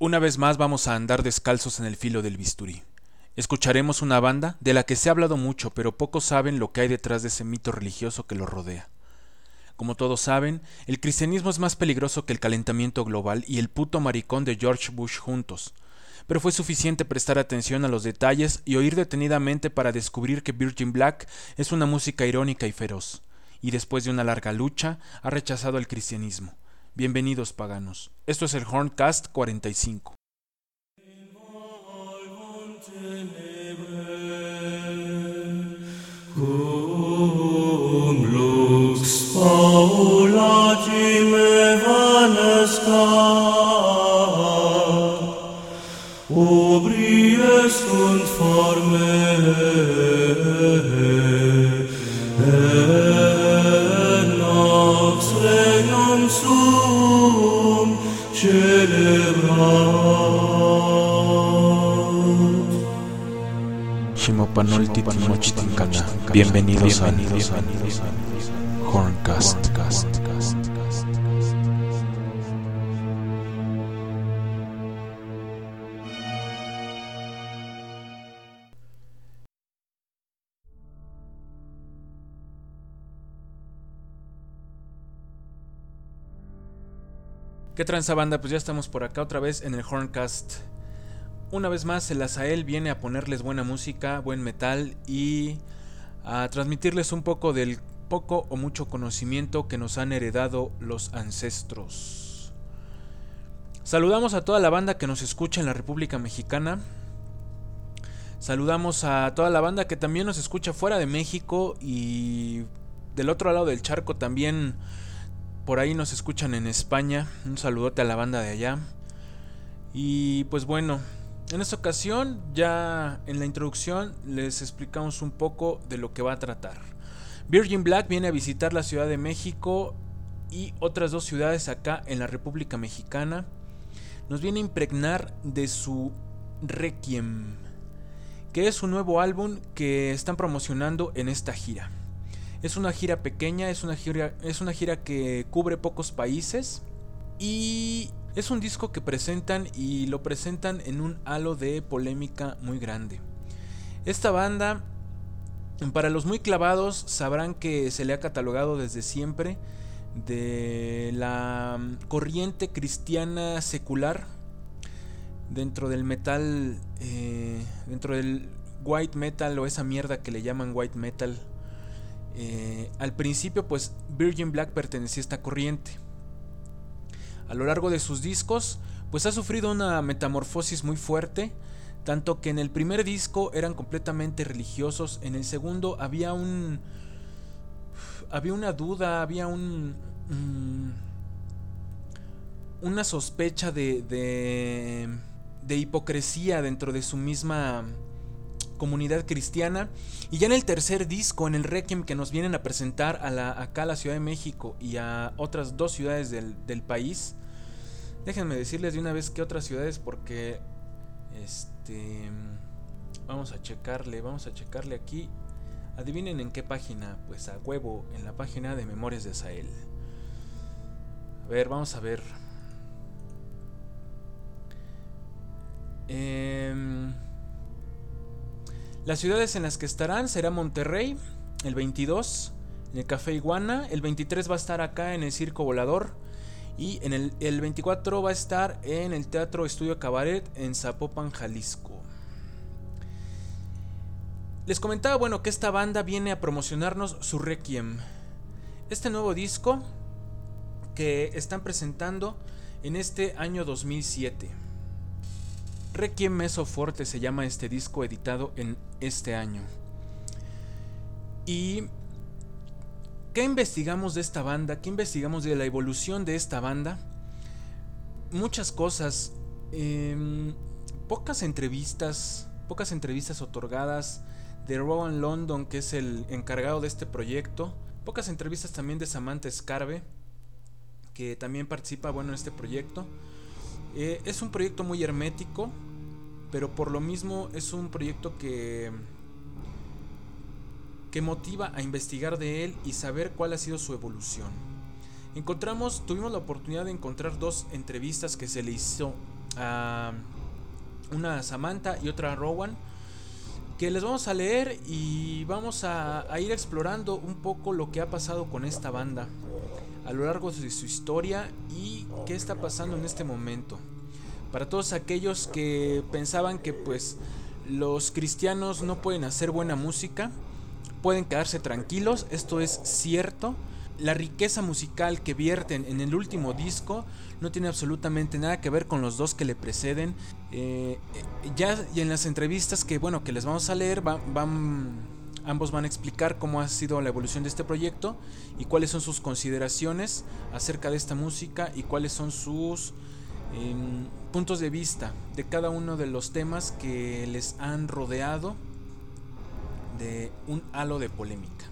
Una vez más vamos a andar descalzos en el filo del bisturí. Escucharemos una banda de la que se ha hablado mucho, pero pocos saben lo que hay detrás de ese mito religioso que lo rodea. Como todos saben, el cristianismo es más peligroso que el calentamiento global y el puto maricón de George Bush juntos. Pero fue suficiente prestar atención a los detalles y oír detenidamente para descubrir que Virgin Black es una música irónica y feroz, y después de una larga lucha ha rechazado el cristianismo. Bienvenidos paganos. Esto es el Horncast 45. Cum lux paulatim evanescat, ubrius sunt forme, et nox regnum suum celebrat. Shimopanoltitimochtincana. Bienvenidos a Horncast. ¿Qué tranza banda? Pues ya estamos por acá otra vez en el Horncast. Una vez más el Azael viene a ponerles buena música, buen metal y a transmitirles un poco del poco o mucho conocimiento que nos han heredado los ancestros. Saludamos a toda la banda que nos escucha en la República Mexicana. Saludamos a toda la banda que también nos escucha fuera de México y del otro lado del charco también. Por ahí nos escuchan en España. Un saludote a la banda de allá. Y pues bueno, en esta ocasión ya en la introducción les explicamos un poco de lo que va a tratar. Virgin Black viene a visitar la Ciudad de México y otras dos ciudades acá en la República Mexicana. Nos viene a impregnar de su Requiem, que es un nuevo álbum que están promocionando en esta gira. Es una gira pequeña, es una gira que cubre pocos países y es un disco que presentan y lo presentan en un halo de polémica muy grande. Esta banda, para los muy clavados, sabrán que se le ha catalogado desde siempre de la corriente cristiana secular dentro del metal, dentro del white metal o esa mierda que le llaman white metal. Al principio pues Virgin Black pertenecía a esta corriente. A lo largo de sus discos pues ha sufrido una metamorfosis muy fuerte, tanto que en el primer disco eran completamente religiosos, en el segundo había una duda, había una sospecha de hipocresía dentro de su misma comunidad cristiana. Y ya en el tercer disco, en el Requiem, que nos vienen a presentar acá a la Ciudad de México y a otras dos ciudades del país. Déjenme decirles de una vez que otras ciudades, porque vamos a checarle aquí. Adivinen en qué página. Pues a huevo, en la página de Memorias de Azael. A ver, vamos a ver. Las ciudades en las que estarán será Monterrey el 22 en el Café Iguana, el 23 va a estar acá en el Circo Volador y en el 24 va a estar en el Teatro Estudio Cabaret en Zapopan, Jalisco. Les comentaba que esta banda viene a promocionarnos su Requiem, este nuevo disco que están presentando en este año 2007. Requiem Meso Forte se llama este disco editado en este año. ¿Y qué investigamos de esta banda? ¿Qué investigamos de la evolución de esta banda? Muchas cosas. Pocas entrevistas otorgadas de Rowan London, que es el encargado de este proyecto. Pocas entrevistas también de Samantha Scarve, que también participa en este proyecto. Es un proyecto muy hermético, pero por lo mismo es un proyecto que motiva a investigar de él y saber cuál ha sido su evolución. Tuvimos la oportunidad de encontrar dos entrevistas que se le hizo una Samantha y otra Rowan, que les vamos a leer y vamos a ir explorando un poco lo que ha pasado con esta banda a lo largo de su historia y qué está pasando en este momento. Para todos aquellos que pensaban que pues los cristianos no pueden hacer buena música, pueden quedarse tranquilos, esto es cierto. La riqueza musical que vierten en el último disco no tiene absolutamente nada que ver con los dos que le preceden. Ya y en las entrevistas que les vamos a leer, ambos van a explicar cómo ha sido la evolución de este proyecto y cuáles son sus consideraciones acerca de esta música y cuáles son sus puntos de vista de cada uno de los temas que les han rodeado de un halo de polémica.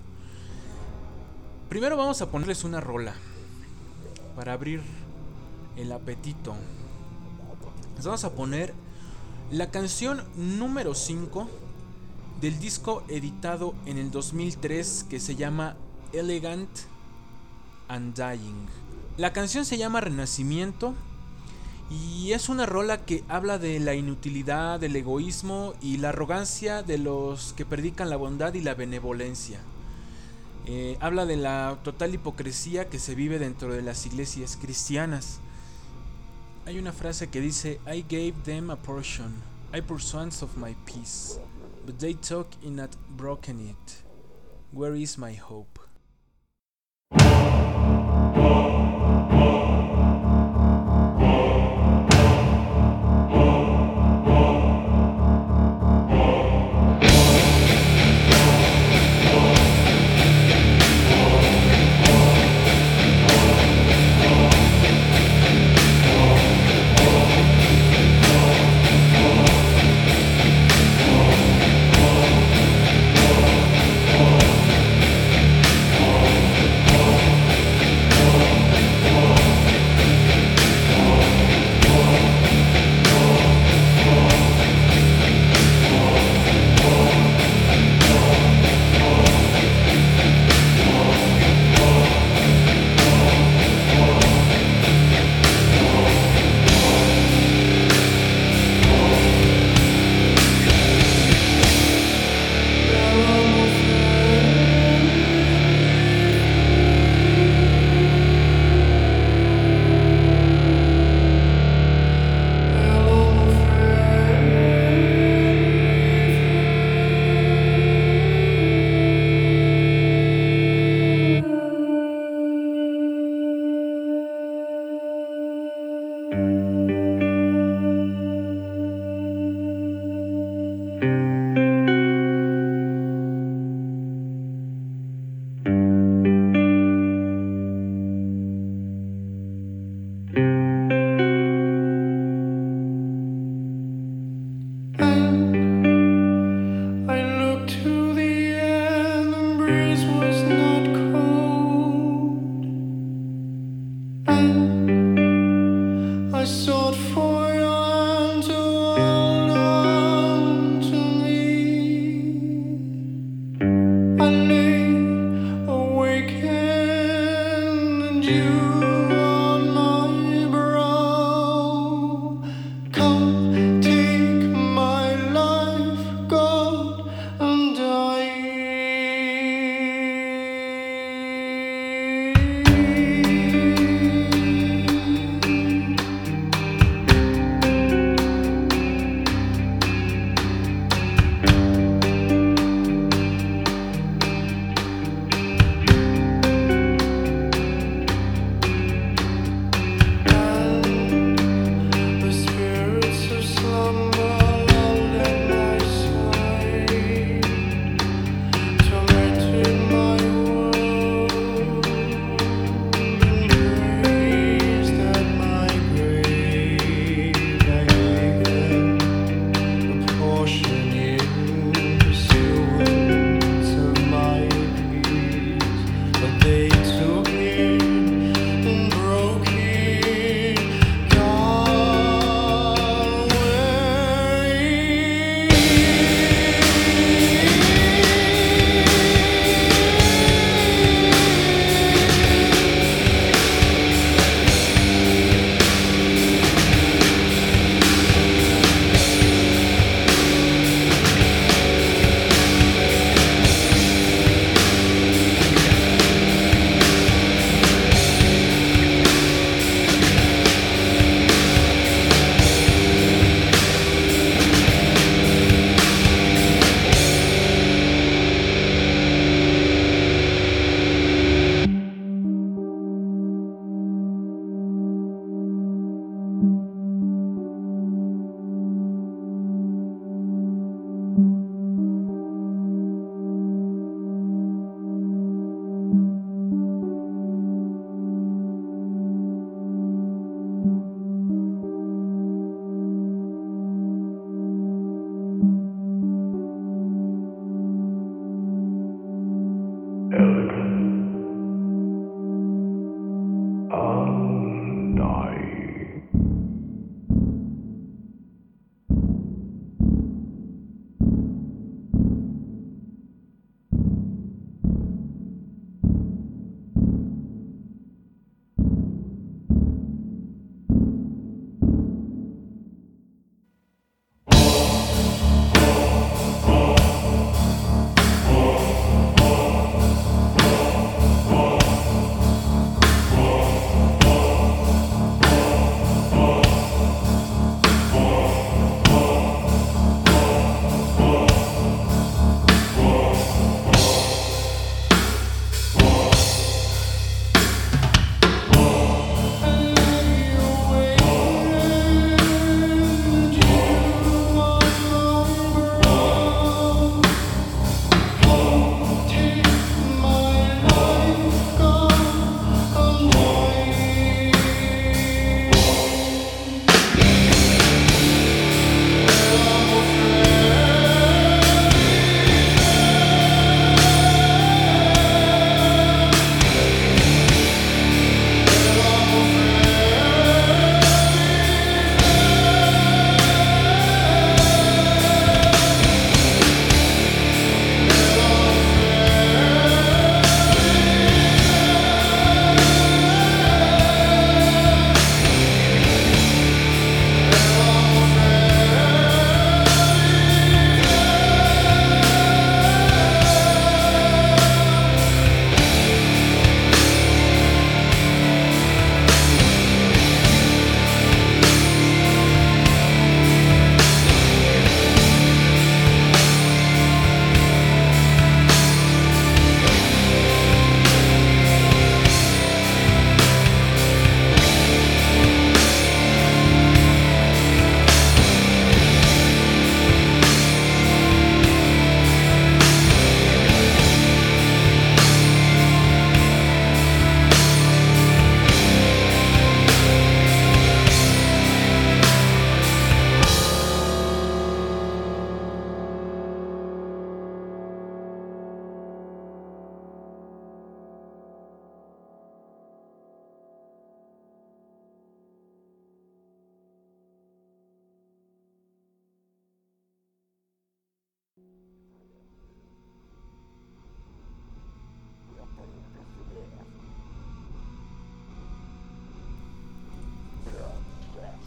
Primero vamos a ponerles una rola para abrir el apetito. Les vamos a poner la canción número 5 del disco editado en el 2003 que se llama Elegant and Dying. La canción se llama Renacimiento y es una rola que habla de la inutilidad, del egoísmo y la arrogancia de los que predican la bondad y la benevolencia. Habla de la total hipocresía que se vive dentro de las iglesias cristianas. Hay una frase que dice: I gave them a portion, I pursued of my peace, but they took and not broken it. Where is my hope? I sought for your hand to hold on to me.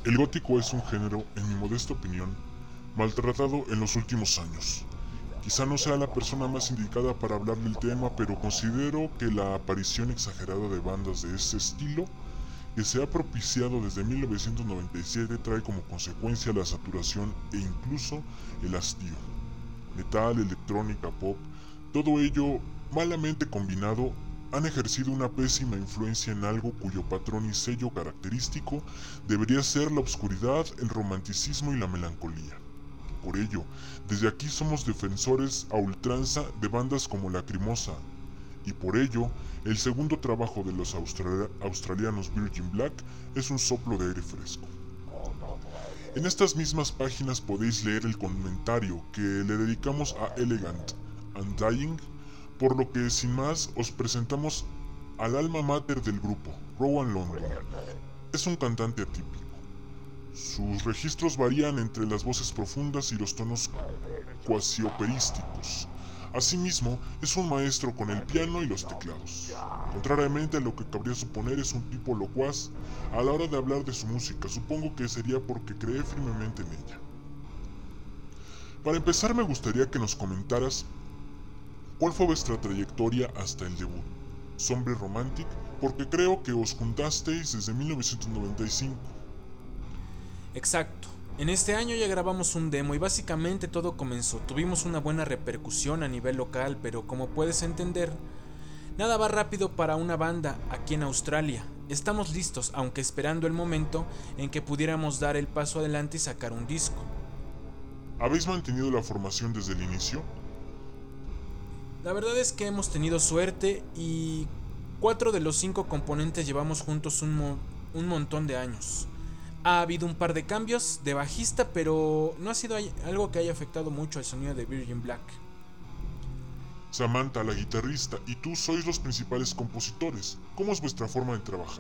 El gótico es un género, en mi modesta opinión, maltratado en los últimos años. Quizá no sea la persona más indicada para hablar del tema, pero considero que la aparición exagerada de bandas de este estilo, que se ha propiciado desde 1997, trae como consecuencia la saturación e incluso el hastío. Metal, electrónica, pop, todo ello malamente combinado han ejercido una pésima influencia en algo cuyo patrón y sello característico debería ser la obscuridad, el romanticismo y la melancolía. Por ello, desde aquí somos defensores a ultranza de bandas como Lacrimosa, y por ello, el segundo trabajo de los australianos Virgin Black es un soplo de aire fresco. En estas mismas páginas podéis leer el comentario que le dedicamos a Elegant and Dying, por lo que sin más os presentamos al alma mater del grupo, Rowan London. Es un cantante atípico. Sus registros varían entre las voces profundas y los tonos cuasi operísticos. Asimismo, es un maestro con el piano y los teclados. Contrariamente a lo que cabría suponer, es un tipo locuaz a la hora de hablar de su música. Supongo que sería porque cree firmemente en ella. Para empezar, me gustaría que nos comentaras cuál fue vuestra trayectoria hasta el debut, Sombre Romantic, porque creo que os juntasteis desde 1995. Exacto. En este año ya grabamos un demo y básicamente todo comenzó. Tuvimos una buena repercusión a nivel local, pero como puedes entender, nada va rápido para una banda aquí en Australia. Estamos listos, aunque esperando el momento en que pudiéramos dar el paso adelante y sacar un disco. ¿Habéis mantenido la formación desde el inicio? La verdad es que hemos tenido suerte y 4 de los 5 componentes llevamos juntos un montón de años. Ha habido un par de cambios de bajista, pero no ha sido algo que haya afectado mucho al sonido de Virgin Black. Samantha, la guitarrista, y tú sois los principales compositores. ¿Cómo es vuestra forma de trabajar?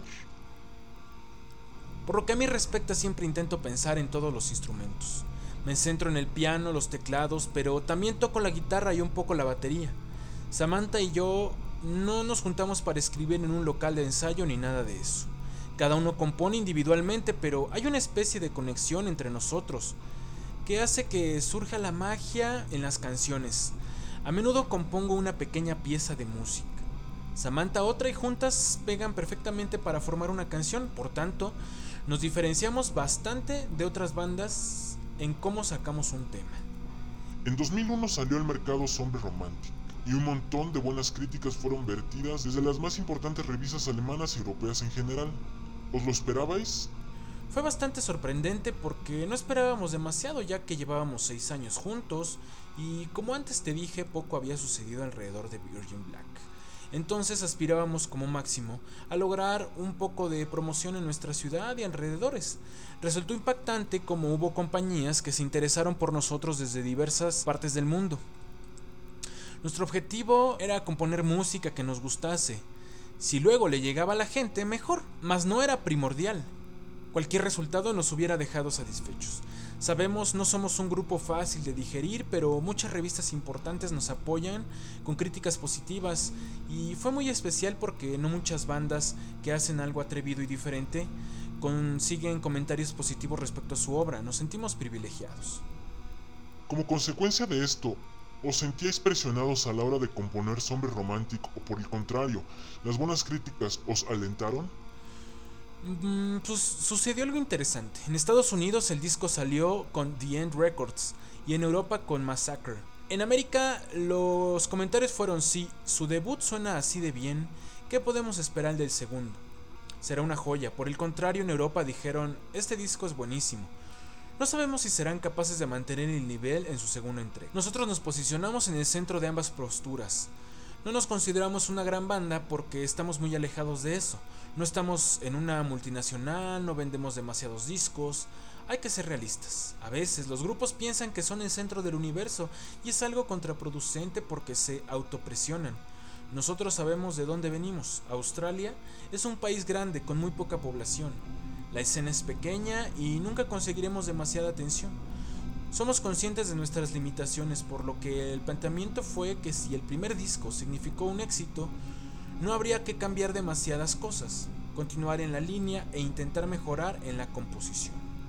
Por lo que a mí respecta, siempre intento pensar en todos los instrumentos. Me centro en el piano, los teclados, pero también toco la guitarra y un poco la batería. Samantha y yo no nos juntamos para escribir en un local de ensayo ni nada de eso. Cada uno compone individualmente, pero hay una especie de conexión entre nosotros que hace que surja la magia en las canciones. A menudo compongo una pequeña pieza de música, Samantha otra, y juntas pegan perfectamente para formar una canción. Por tanto, nos diferenciamos bastante de otras bandas en cómo sacamos un tema. En 2001 salió al mercado Sombre Romantic, y un montón de buenas críticas fueron vertidas desde las más importantes revistas alemanas y europeas en general. ¿Os lo esperabais? Fue bastante sorprendente porque no esperábamos demasiado, ya que llevábamos 6 años juntos y, como antes te dije, poco había sucedido alrededor de Virgin Black. Entonces aspirábamos como máximo a lograr un poco de promoción en nuestra ciudad y alrededores. Resultó impactante como hubo compañías que se interesaron por nosotros desde diversas partes del mundo. Nuestro objetivo era componer música que nos gustase. Si luego le llegaba a la gente, mejor, mas no era primordial. Cualquier resultado nos hubiera dejado satisfechos. Sabemos, no somos un grupo fácil de digerir, pero muchas revistas importantes nos apoyan con críticas positivas, y fue muy especial porque no muchas bandas que hacen algo atrevido y diferente consiguen comentarios positivos respecto a su obra. Nos sentimos privilegiados. Como consecuencia de esto, ¿os sentíais presionados a la hora de componer Sombre Romantic, o por el contrario, las buenas críticas os alentaron? Pues sucedió algo interesante. En Estados Unidos el disco salió con The End Records y en Europa con Massacre. En América los comentarios fueron: si su debut suena así de bien, ¿qué podemos esperar del segundo? Será una joya. Por el contrario, en Europa dijeron: este disco es buenísimo. No sabemos si serán capaces de mantener el nivel en su segunda entrega. Nosotros nos posicionamos en el centro de ambas posturas. No nos consideramos una gran banda porque estamos muy alejados de eso. No estamos en una multinacional, no vendemos demasiados discos. Hay que ser realistas. A veces los grupos piensan que son el centro del universo y es algo contraproducente porque se autopresionan. Nosotros sabemos de dónde venimos. Australia es un país grande con muy poca población. La escena es pequeña y nunca conseguiremos demasiada atención. Somos conscientes de nuestras limitaciones, por lo que el planteamiento fue que si el primer disco significó un éxito, no habría que cambiar demasiadas cosas, continuar en la línea e intentar mejorar en la composición.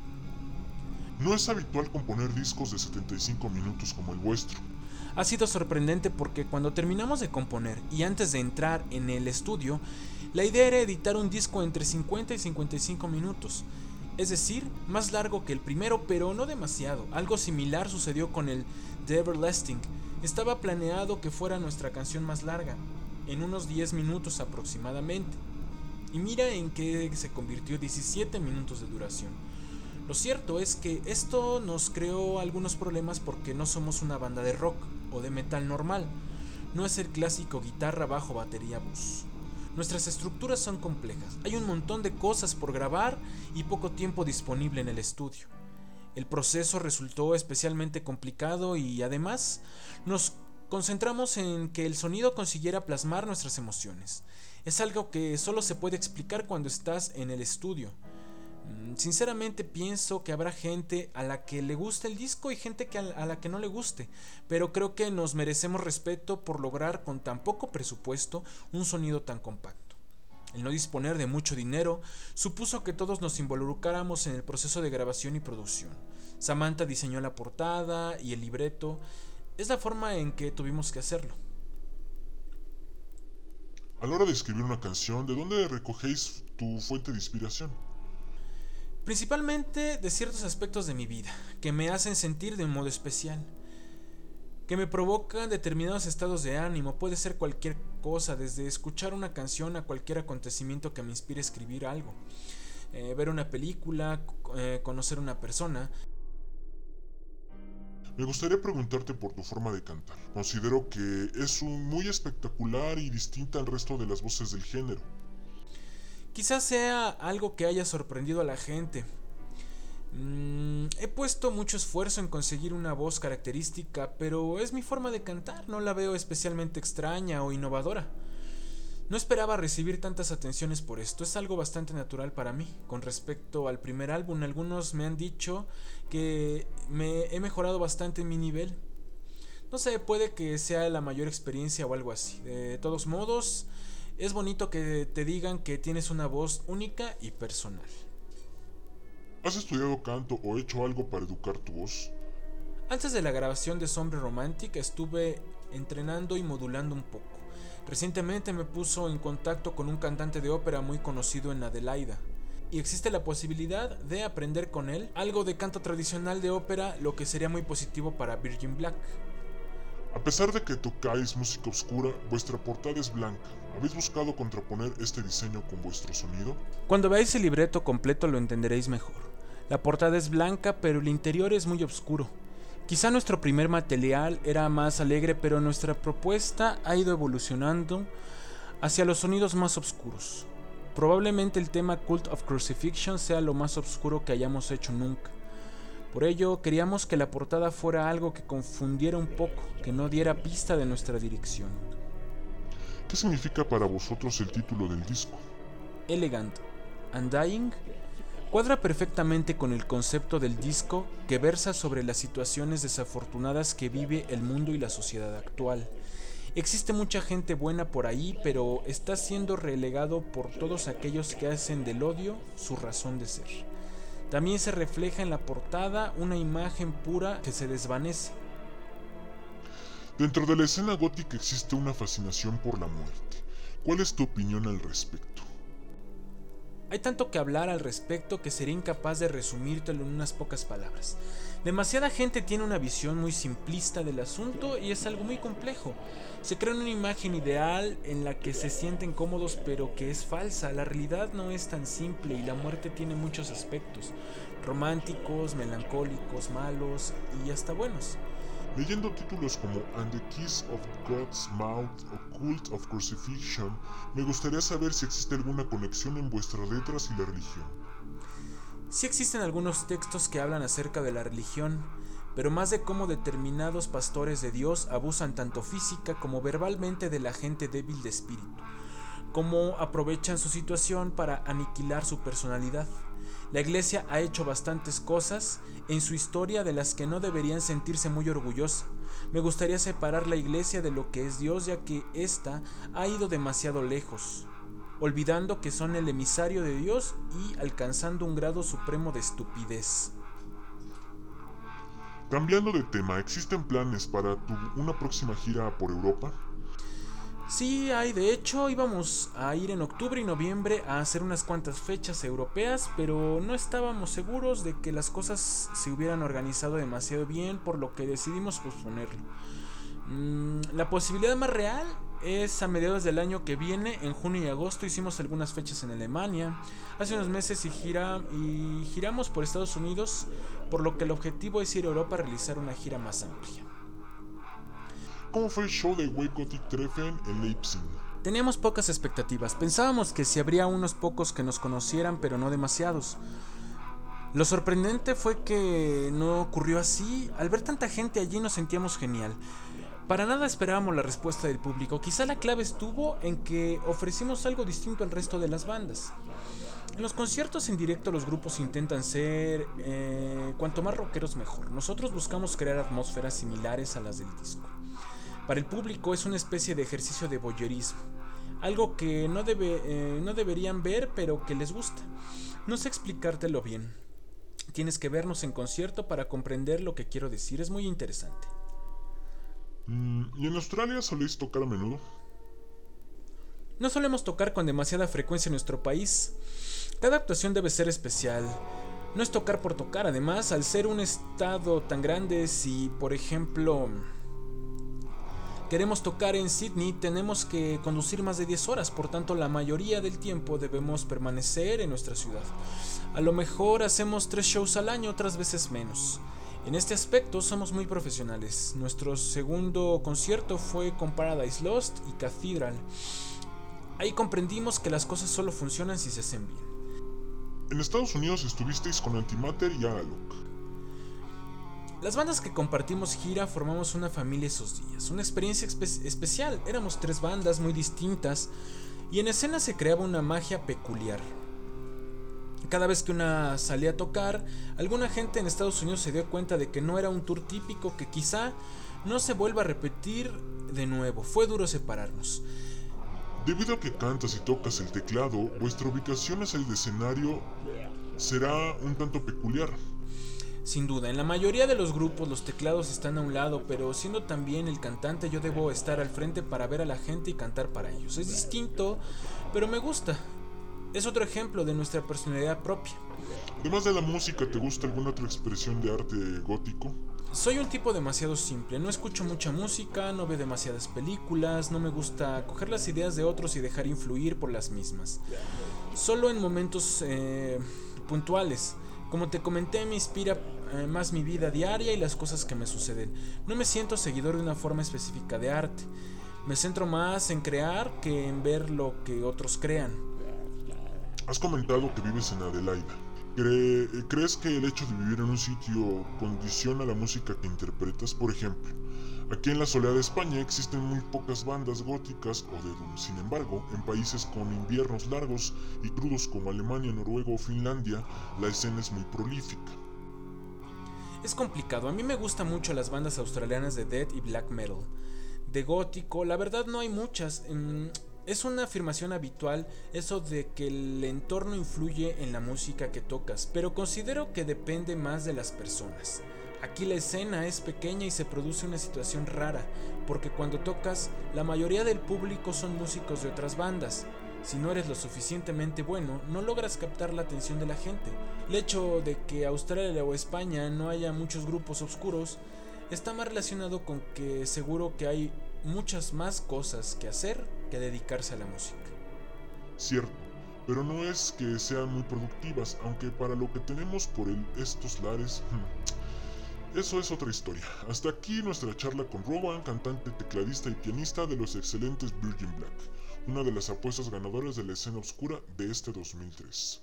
No es habitual componer discos de 75 minutos como el vuestro. Ha sido sorprendente porque cuando terminamos de componer y antes de entrar en el estudio, la idea era editar un disco entre 50 y 55 minutos. Es decir, más largo que el primero, pero no demasiado. Algo similar sucedió con el The Everlasting. Estaba planeado que fuera nuestra canción más larga, en unos 10 minutos aproximadamente. Y mira en qué se convirtió 17 minutos de duración. Lo cierto es que esto nos creó algunos problemas porque no somos una banda de rock o de metal normal. No es el clásico guitarra, bajo, batería, voz. Nuestras estructuras son complejas, hay un montón de cosas por grabar y poco tiempo disponible en el estudio. El proceso resultó especialmente complicado y además nos concentramos en que el sonido consiguiera plasmar nuestras emociones. Es algo que solo se puede explicar cuando estás en el estudio. Sinceramente pienso que habrá gente a la que le guste el disco y gente a la que no le guste, pero creo que nos merecemos respeto por lograr con tan poco presupuesto un sonido tan compacto. El no disponer de mucho dinero supuso que todos nos involucráramos en el proceso de grabación y producción. Samantha diseñó la portada y el libreto. Es la forma en que tuvimos que hacerlo. A la hora de escribir una canción, ¿de dónde recogéis tu fuente de inspiración? Principalmente de ciertos aspectos de mi vida, que me hacen sentir de un modo especial, que me provocan determinados estados de ánimo. Puede ser cualquier cosa, desde escuchar una canción a cualquier acontecimiento que me inspire a escribir algo, ver una película, conocer una persona. Me gustaría preguntarte por tu forma de cantar. Considero que es muy espectacular y distinta al resto de las voces del género. Quizás sea algo que haya sorprendido a la gente. He puesto mucho esfuerzo en conseguir una voz característica, pero es mi forma de cantar, no la veo especialmente extraña o innovadora. No esperaba recibir tantas atenciones por esto, es algo bastante natural para mí. Con respecto al primer álbum, algunos me han dicho que he mejorado bastante en mi nivel. No sé, puede que sea la mayor experiencia o algo así. De todos modos, es bonito que te digan que tienes una voz única y personal. ¿Has estudiado canto o hecho algo para educar tu voz? Antes de la grabación de Sombre Romantic estuve entrenando y modulando un poco. Recientemente me puso en contacto con un cantante de ópera muy conocido en Adelaida, y existe la posibilidad de aprender con él algo de canto tradicional de ópera, lo que sería muy positivo para Virgin Black. A pesar de que tocáis música oscura, vuestra portada es blanca. ¿Habéis buscado contraponer este diseño con vuestro sonido? Cuando veáis el libreto completo lo entenderéis mejor. La portada es blanca, pero el interior es muy oscuro. Quizá nuestro primer material era más alegre, pero nuestra propuesta ha ido evolucionando hacia los sonidos más oscuros. Probablemente el tema Cult of Crucifixion sea lo más oscuro que hayamos hecho nunca. Por ello, queríamos que la portada fuera algo que confundiera un poco, que no diera pista de nuestra dirección. ¿Qué significa para vosotros el título del disco? Elegant, Undying, cuadra perfectamente con el concepto del disco, que versa sobre las situaciones desafortunadas que vive el mundo y la sociedad actual. Existe mucha gente buena por ahí, pero está siendo relegado por todos aquellos que hacen del odio su razón de ser. También se refleja en la portada una imagen pura que se desvanece. Dentro de la escena gótica existe una fascinación por la muerte. ¿Cuál es tu opinión al respecto? Hay tanto que hablar al respecto que sería incapaz de resumírtelo en unas pocas palabras. Demasiada gente tiene una visión muy simplista del asunto y es algo muy complejo. Se crea una imagen ideal en la que se sienten cómodos, pero que es falsa. La realidad no es tan simple y la muerte tiene muchos aspectos: románticos, melancólicos, malos y hasta buenos. Leyendo títulos como And the Kiss of God's Mouth o Cult of Crucifixion, me gustaría saber si existe alguna conexión en vuestras letras y la religión. Sí existen algunos textos que hablan acerca de la religión, pero más de cómo determinados pastores de Dios abusan tanto física como verbalmente de la gente débil de espíritu, cómo aprovechan su situación para aniquilar su personalidad. La iglesia ha hecho bastantes cosas en su historia de las que no deberían sentirse muy orgullosa. Me gustaría separar la iglesia de lo que es Dios, ya que ésta ha ido demasiado lejos, olvidando que son el emisario de Dios y alcanzando un grado supremo de estupidez. Cambiando de tema, ¿existen planes para una próxima gira por Europa? Sí, hay, de hecho íbamos a ir en octubre y noviembre a hacer unas cuantas fechas europeas, pero no estábamos seguros de que las cosas se hubieran organizado demasiado bien, por lo que decidimos posponerlo. La posibilidad más real es a mediados del año que viene, en junio y agosto hicimos algunas fechas en Alemania, hace unos meses y giramos por Estados Unidos, por lo que el objetivo es ir a Europa a realizar una gira más amplia. ¿Cómo fue el show de Wave Gothic Treffen en Leipzig? Teníamos pocas expectativas, pensábamos que sí habría unos pocos que nos conocieran, pero no demasiados. Lo sorprendente fue que no ocurrió así. Al ver tanta gente allí nos sentíamos genial. Para nada esperábamos la respuesta del público. Quizá la clave estuvo en que ofrecimos algo distinto al resto de las bandas. En los conciertos en directo los grupos intentan ser cuanto más rockeros mejor. Nosotros buscamos crear atmósferas similares a las del disco. Para el público es una especie de ejercicio de voyeurismo, algo que no deberían ver pero que les gusta. No sé explicártelo bien. Tienes que vernos en concierto para comprender lo que quiero decir, es muy interesante. ¿Y en Australia soléis tocar a menudo? No solemos tocar con demasiada frecuencia en nuestro país. Cada actuación debe ser especial. No es tocar por tocar, además, al ser un estado tan grande, si por ejemplo queremos tocar en Sydney, tenemos que conducir más de 10 horas, por tanto la mayoría del tiempo debemos permanecer en nuestra ciudad. A lo mejor hacemos 3 shows al año, otras veces menos. En este aspecto somos muy profesionales. Nuestro segundo concierto fue con Paradise Lost y Cathedral. Ahí comprendimos que las cosas solo funcionan si se hacen bien. En Estados Unidos estuvisteis con Antimatter y Agalok. Las bandas que compartimos gira formamos una familia esos días, una experiencia especial. Éramos 3 bandas muy distintas y en escena se creaba una magia peculiar. Cada vez que una salía a tocar, alguna gente en Estados Unidos se dio cuenta de que no era un tour típico, que quizá no se vuelva a repetir de nuevo. Fue duro separarnos. Debido a que cantas y tocas el teclado, vuestra ubicación hacia el escenario será un tanto peculiar. Sin duda, en la mayoría de los grupos los teclados están a un lado, pero siendo también el cantante yo debo estar al frente para ver a la gente y cantar para ellos. Es distinto, pero me gusta. Es otro ejemplo de nuestra personalidad propia. Además de la música, ¿te gusta alguna otra expresión de arte gótico? Soy un tipo demasiado simple, no escucho mucha música, no veo demasiadas películas, no me gusta coger las ideas de otros y dejar influir por las mismas. Solo en momentos puntuales. Como te comenté, me inspira más mi vida diaria y las cosas que me suceden. No me siento seguidor de una forma específica de arte. Me centro más en crear que en ver lo que otros crean. Has comentado que vives en Adelaida. ¿Crees que el hecho de vivir en un sitio condiciona la música que interpretas? Por ejemplo, aquí en la soleada España existen muy pocas bandas góticas o de doom. Sin embargo, en países con inviernos largos y crudos como Alemania, Noruega o Finlandia, la escena es muy prolífica. Es complicado, a mí me gustan mucho las bandas australianas de death y black metal. De gótico, la verdad no hay muchas. Es una afirmación habitual eso de que el entorno influye en la música que tocas, pero considero que depende más de las personas. Aquí la escena es pequeña y se produce una situación rara, porque cuando tocas, la mayoría del público son músicos de otras bandas. Si no eres lo suficientemente bueno, no logras captar la atención de la gente. El hecho de que Australia o España no haya muchos grupos oscuros está más relacionado con que seguro que hay muchas más cosas que hacer que dedicarse a la música. Cierto, pero no es que sean muy productivas, aunque para lo que tenemos por estos lares, eso es otra historia. Hasta aquí nuestra charla con Rowan, cantante, tecladista y pianista de los excelentes Virgin Black, una de las apuestas ganadoras de la escena oscura de este 2003.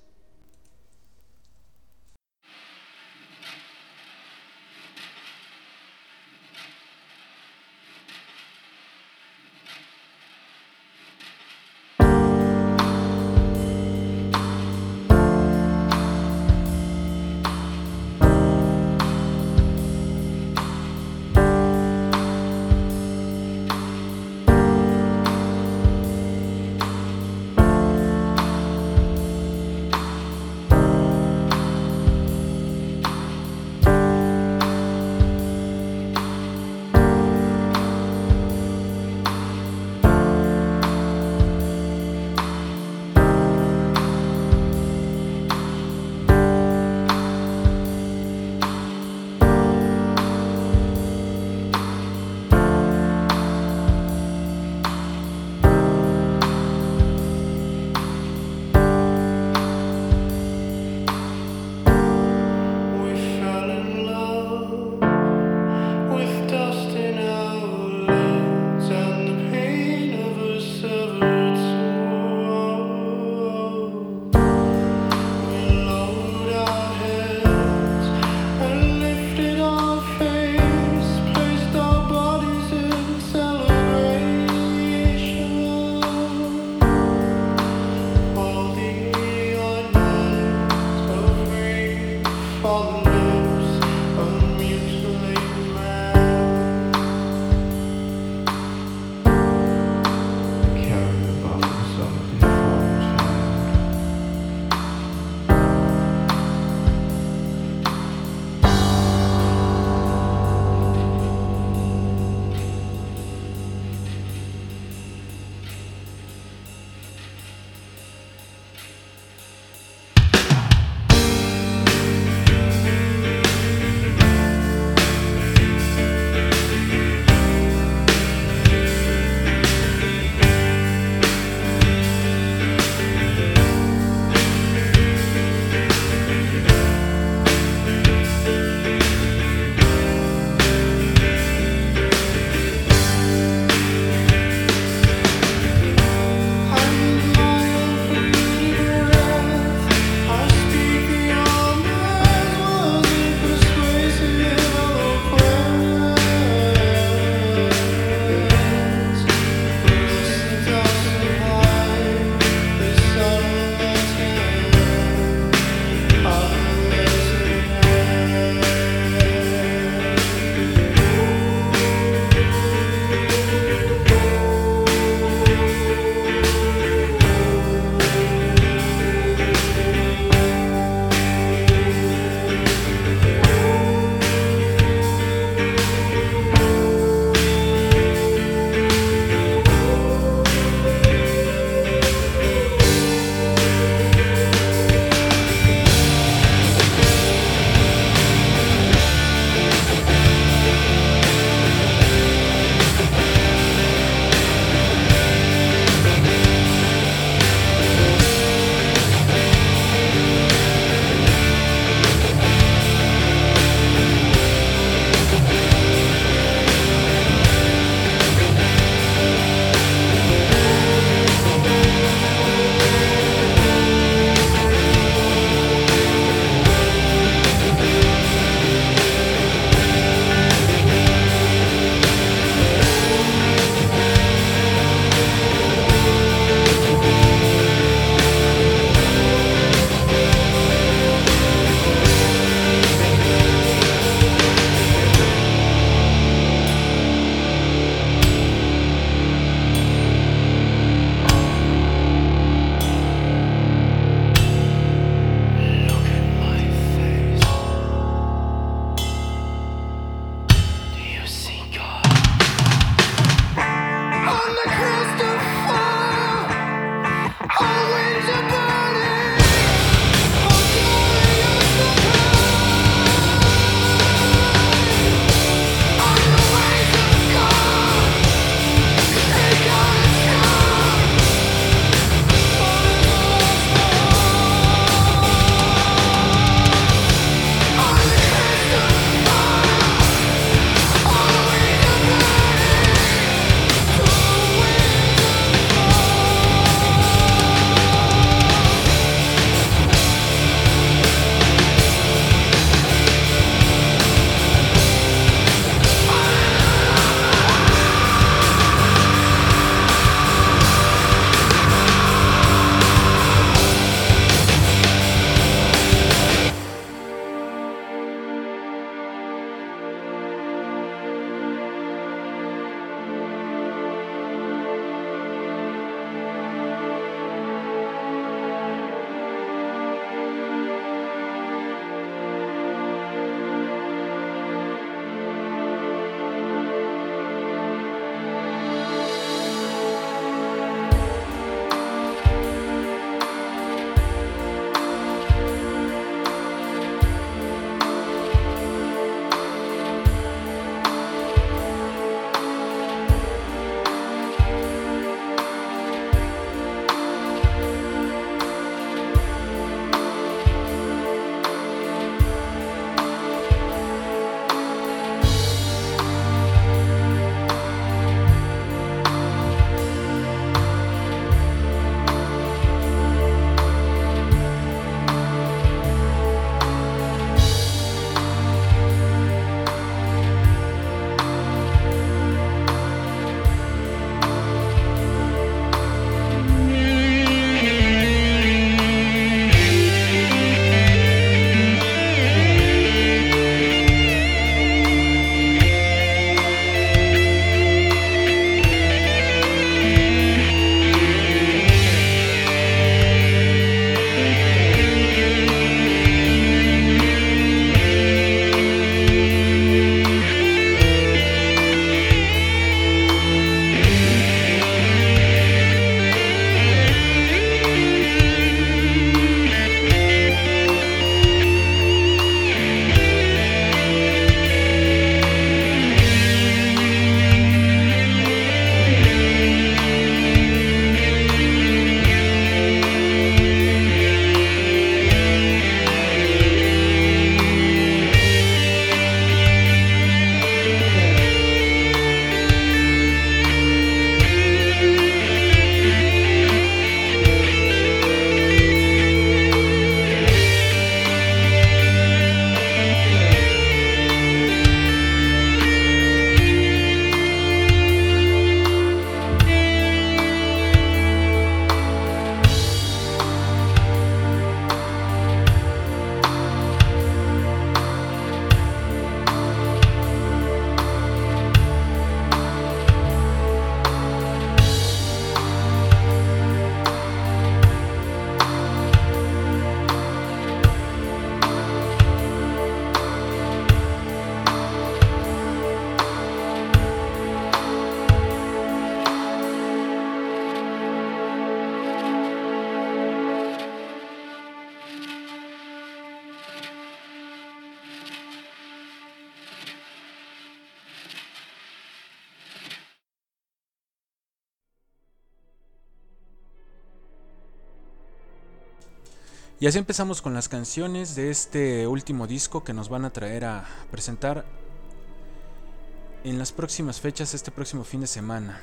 Y así empezamos con las canciones de este último disco que nos van a traer a presentar en las próximas fechas, este próximo fin de semana.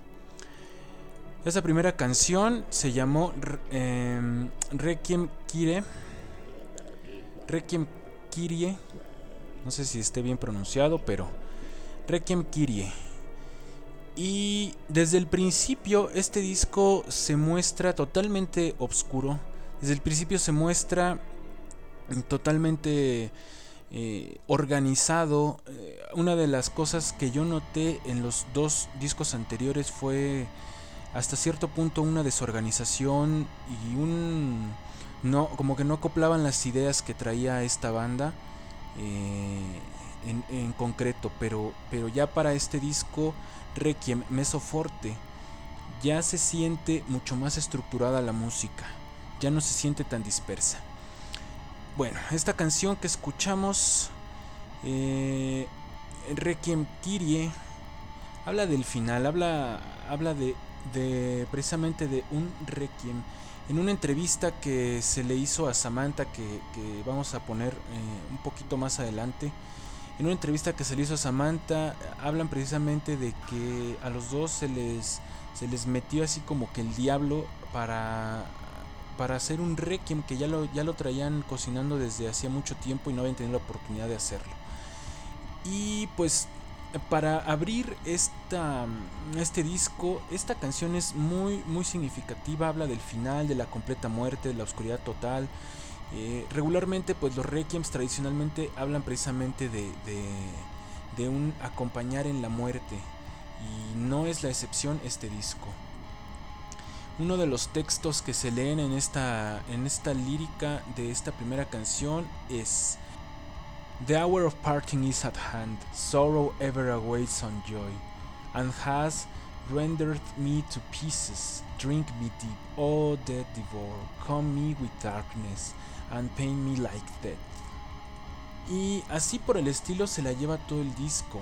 Esta primera canción se llamó Requiem Kyrie. Requiem Kyrie. No sé si esté bien pronunciado, pero Requiem Kyrie. Y desde el principio este disco se muestra totalmente oscuro. Desde el principio se muestra totalmente organizado. Una de las cosas que yo noté en los dos discos anteriores fue hasta cierto punto una desorganización y como que no acoplaban las ideas que traía esta banda en concreto, pero ya para este disco Requiem Meso Forte ya se siente mucho más estructurada la música, ya no se siente tan dispersa. Bueno, esta canción que escuchamos, Requiem Kyrie, habla del final, habla de precisamente de un requiem. En una entrevista que se le hizo a Samantha, que vamos a poner un poquito más adelante, en una entrevista que se le hizo a Samantha, hablan precisamente de que a los dos se les metió así como que el diablo para hacer un requiem que ya lo traían cocinando desde hacía mucho tiempo y no habían tenido la oportunidad de hacerlo. Y pues para abrir este disco, esta canción es muy, muy significativa. Habla del final, de la completa muerte, de la oscuridad total. Regularmente pues los requiems tradicionalmente hablan precisamente de un acompañar en la muerte, y no es la excepción este disco. Uno de los textos que se leen en esta lírica de esta primera canción es: The hour of parting is at hand, sorrow ever awaits on joy, and has rendered me to pieces. Drink me deep, oh dead devour, come me with darkness, and paint me like death. Y así por el estilo se la lleva todo el disco.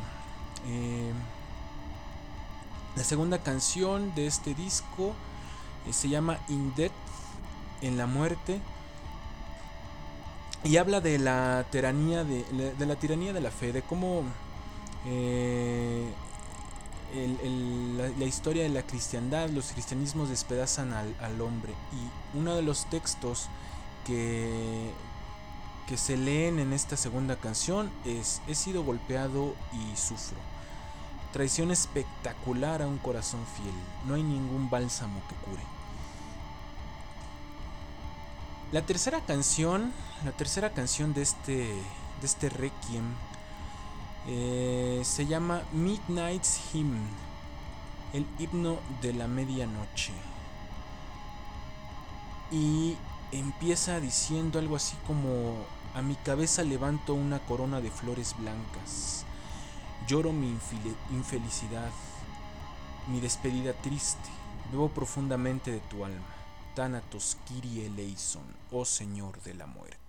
La segunda canción de este disco se llama In Death, en la muerte, y habla de la tiranía de la fe, de cómo la historia de la cristiandad, los cristianismos despedazan al hombre. Y uno de los textos que se leen en esta segunda canción es: he sido golpeado y sufro. Traición espectacular a un corazón fiel, no hay ningún bálsamo que cure. La tercera canción de este requiem se llama Midnight's Hymn, el himno de la medianoche, y empieza diciendo algo así como: a mi cabeza levanto una corona de flores blancas, lloro mi infelicidad, mi despedida triste, bebo profundamente de tu alma. Thanatos Kyrie eleison, oh Señor de la muerte.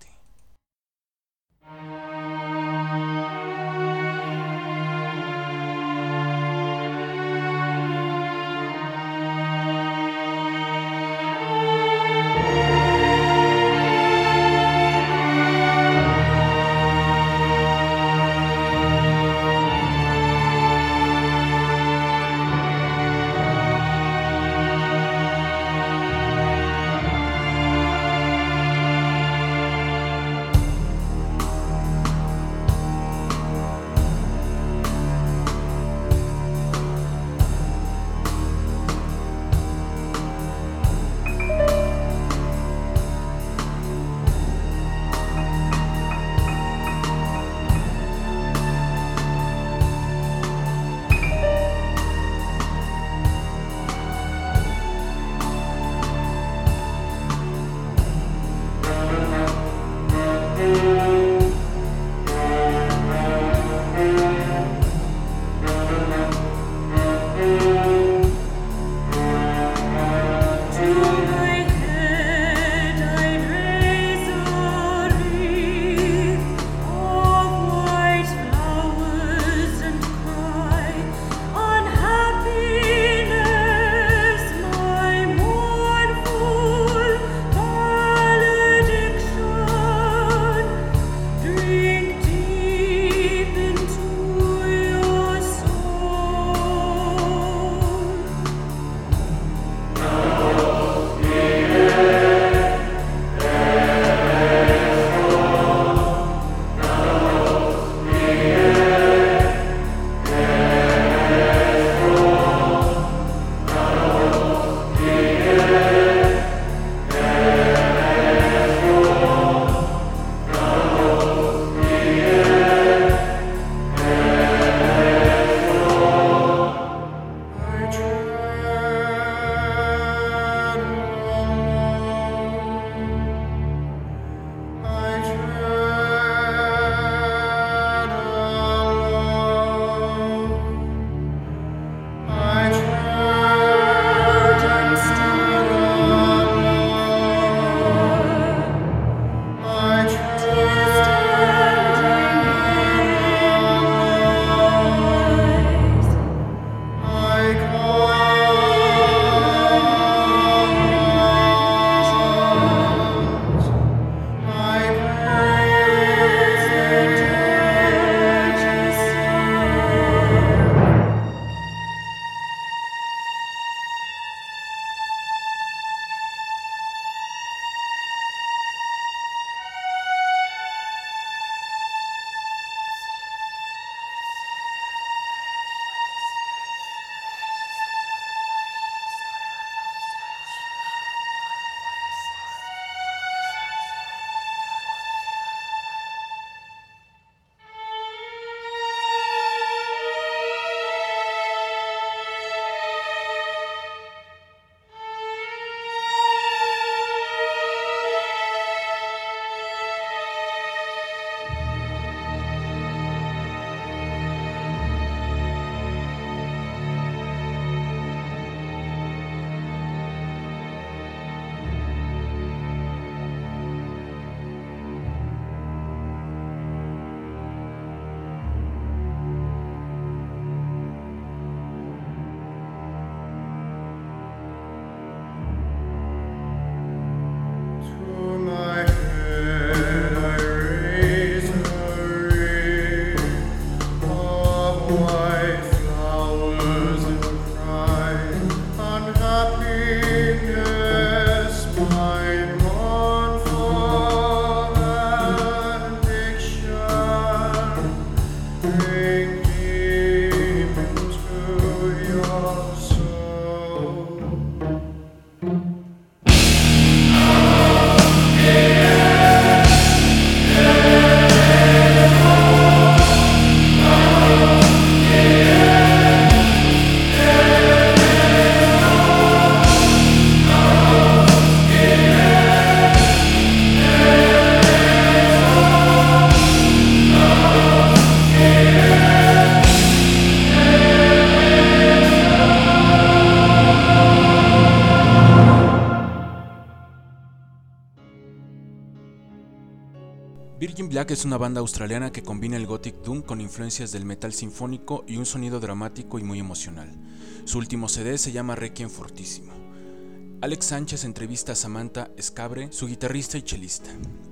Virgin Black es una banda australiana que combina el gothic doom con influencias del metal sinfónico y un sonido dramático y muy emocional. Su último CD se llama Requiem Fortissimo. Alex Sánchez entrevista a Samantha Escabre, su guitarrista y chelista.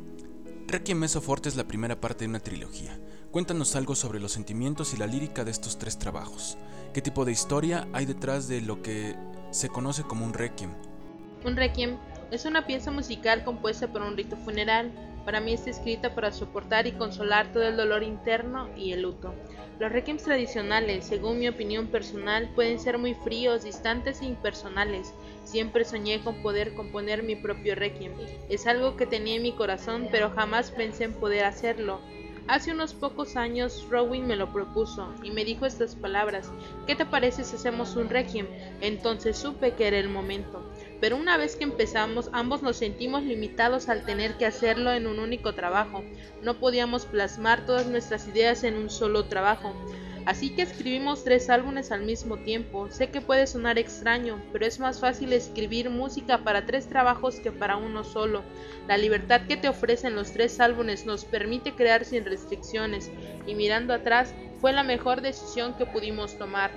Requiem Meso Forte es la primera parte de una trilogía. Cuéntanos algo sobre los sentimientos y la lírica de estos 3 trabajos. ¿Qué tipo de historia hay detrás de lo que se conoce como un requiem? Un requiem es una pieza musical compuesta por un rito funeral. Para mí está escrita para soportar y consolar todo el dolor interno y el luto. Los requiems tradicionales, según mi opinión personal, pueden ser muy fríos, distantes e impersonales. Siempre soñé con poder componer mi propio requiem. Es algo que tenía en mi corazón, pero jamás pensé en poder hacerlo. Hace unos pocos años, Rowan me lo propuso y me dijo estas palabras: ¿qué te parece si hacemos un requiem? Entonces supe que era el momento. Pero una vez que empezamos, ambos nos sentimos limitados al tener que hacerlo en un único trabajo. No podíamos plasmar todas nuestras ideas en un solo trabajo. Así que escribimos 3 álbumes al mismo tiempo. Sé que puede sonar extraño, pero es más fácil escribir música para 3 trabajos que para uno solo. La libertad que te ofrecen los 3 álbumes nos permite crear sin restricciones, y mirando atrás, fue la mejor decisión que pudimos tomar.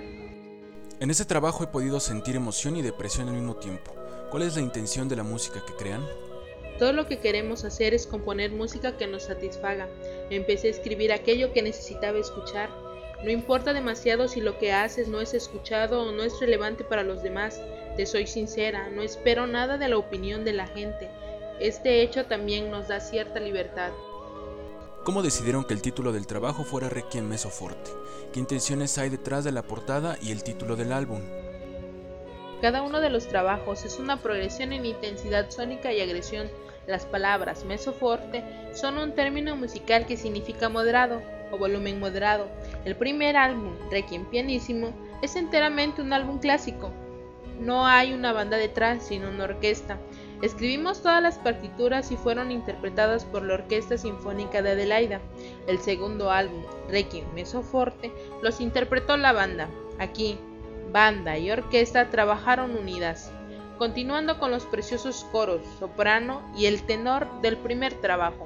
En ese trabajo he podido sentir emoción y depresión al mismo tiempo. ¿Cuál es la intención de la música que crean? Todo lo que queremos hacer es componer música que nos satisfaga. Empecé a escribir aquello que necesitaba escuchar. No importa demasiado si lo que haces no es escuchado o no es relevante para los demás. Te soy sincera, no espero nada de la opinión de la gente. Este hecho también nos da cierta libertad. ¿Cómo decidieron que el título del trabajo fuera Requiem Meso Forte? ¿Qué intenciones hay detrás de la portada y el título del álbum? Cada uno de los trabajos es una progresión en intensidad sónica y agresión. Las palabras meso forte son un término musical que significa moderado o volumen moderado. El primer álbum, Requiem Pianissimo, es enteramente un álbum clásico. No hay una banda detrás, sino una orquesta. Escribimos todas las partituras y fueron interpretadas por la Orquesta Sinfónica de Adelaida. El segundo álbum, Requiem Meso Forte, los interpretó la banda. Aquí, banda y orquesta trabajaron unidas, continuando con los preciosos coros, soprano y el tenor del primer trabajo.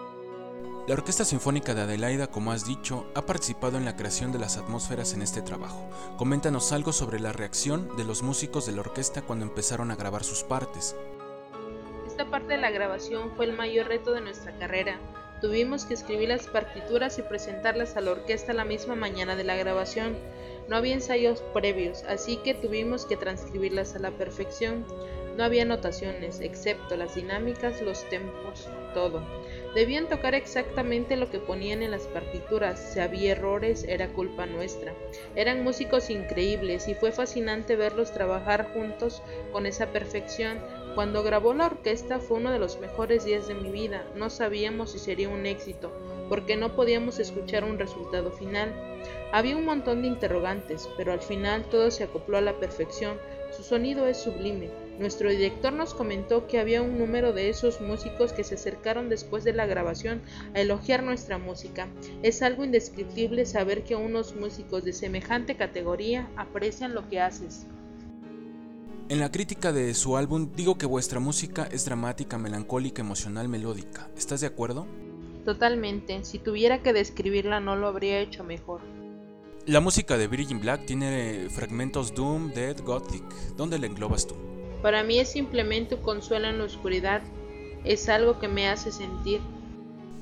La Orquesta Sinfónica de Adelaida, como has dicho, ha participado en la creación de las atmósferas en este trabajo. Coméntanos algo sobre la reacción de los músicos de la orquesta cuando empezaron a grabar sus partes. Esta parte de la grabación fue el mayor reto de nuestra carrera. Tuvimos que escribir las partituras y presentarlas a la orquesta la misma mañana de la grabación. No había ensayos previos, así que tuvimos que transcribirlas a la perfección. No había notaciones, excepto las dinámicas, los tempos, todo. Debían tocar exactamente lo que ponían en las partituras. Si había errores, era culpa nuestra. Eran músicos increíbles y fue fascinante verlos trabajar juntos con esa perfección. Cuando grabó la orquesta fue uno de los mejores días de mi vida. No sabíamos si sería un éxito, porque no podíamos escuchar un resultado final. Había un montón de interrogantes, pero al final todo se acopló a la perfección. Su sonido es sublime. Nuestro director nos comentó que había un número de esos músicos que se acercaron después de la grabación a elogiar nuestra música. Es algo indescriptible saber que unos músicos de semejante categoría aprecian lo que haces. En la crítica de su álbum digo que vuestra música es dramática, melancólica, emocional, melódica. ¿Estás de acuerdo? Totalmente. Si tuviera que describirla no lo habría hecho mejor. La música de Virgin Black tiene fragmentos doom, death, gothic. ¿Dónde la englobas tú? Para mí es simplemente un consuelo en la oscuridad. Es algo que me hace sentir.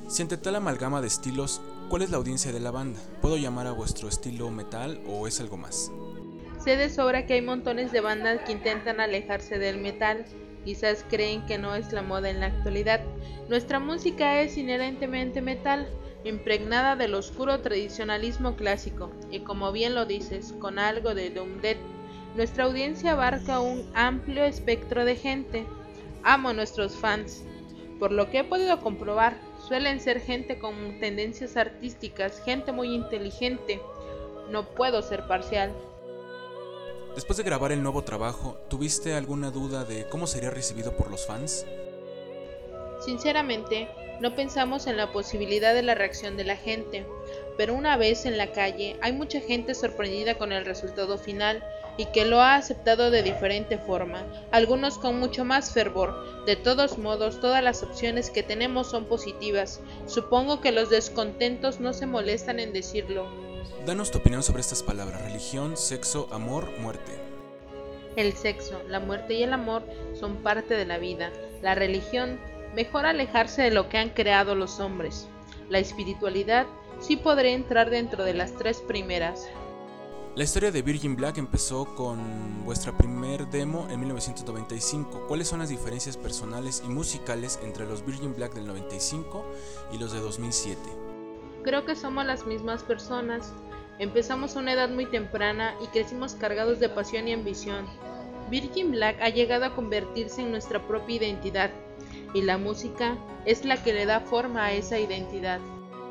Si entre tal amalgama de estilos, ¿cuál es la audiencia de la banda? ¿Puedo llamar a vuestro estilo metal o es algo más? Sé de sobra que hay montones de bandas que intentan alejarse del metal, quizás creen que no es la moda en la actualidad. Nuestra música es inherentemente metal, impregnada del oscuro tradicionalismo clásico, y como bien lo dices, con algo de doom death. Nuestra audiencia abarca un amplio espectro de gente. Amo a nuestros fans. Por lo que he podido comprobar, suelen ser gente con tendencias artísticas, gente muy inteligente. No puedo ser parcial. Después de grabar el nuevo trabajo, ¿tuviste alguna duda de cómo sería recibido por los fans? Sinceramente, no pensamos en la posibilidad de la reacción de la gente, pero una vez en la calle hay mucha gente sorprendida con el resultado final y que lo ha aceptado de diferente forma, algunos con mucho más fervor. De todos modos, todas las opciones que tenemos son positivas. Supongo que los descontentos no se molestan en decirlo. Danos tu opinión sobre estas palabras: religión, sexo, amor, muerte. El sexo, la muerte y el amor son parte de la vida. La religión, mejor alejarse de lo que han creado los hombres. La espiritualidad sí podría entrar dentro de las tres primeras. La historia de Virgin Black empezó con vuestra primer demo en 1995. ¿Cuáles son las diferencias personales y musicales entre los Virgin Black del 95 y los de 2007? Creo que somos las mismas personas. Empezamos a una edad muy temprana y crecimos cargados de pasión y ambición. Virgin Black ha llegado a convertirse en nuestra propia identidad, y la música es la que le da forma a esa identidad.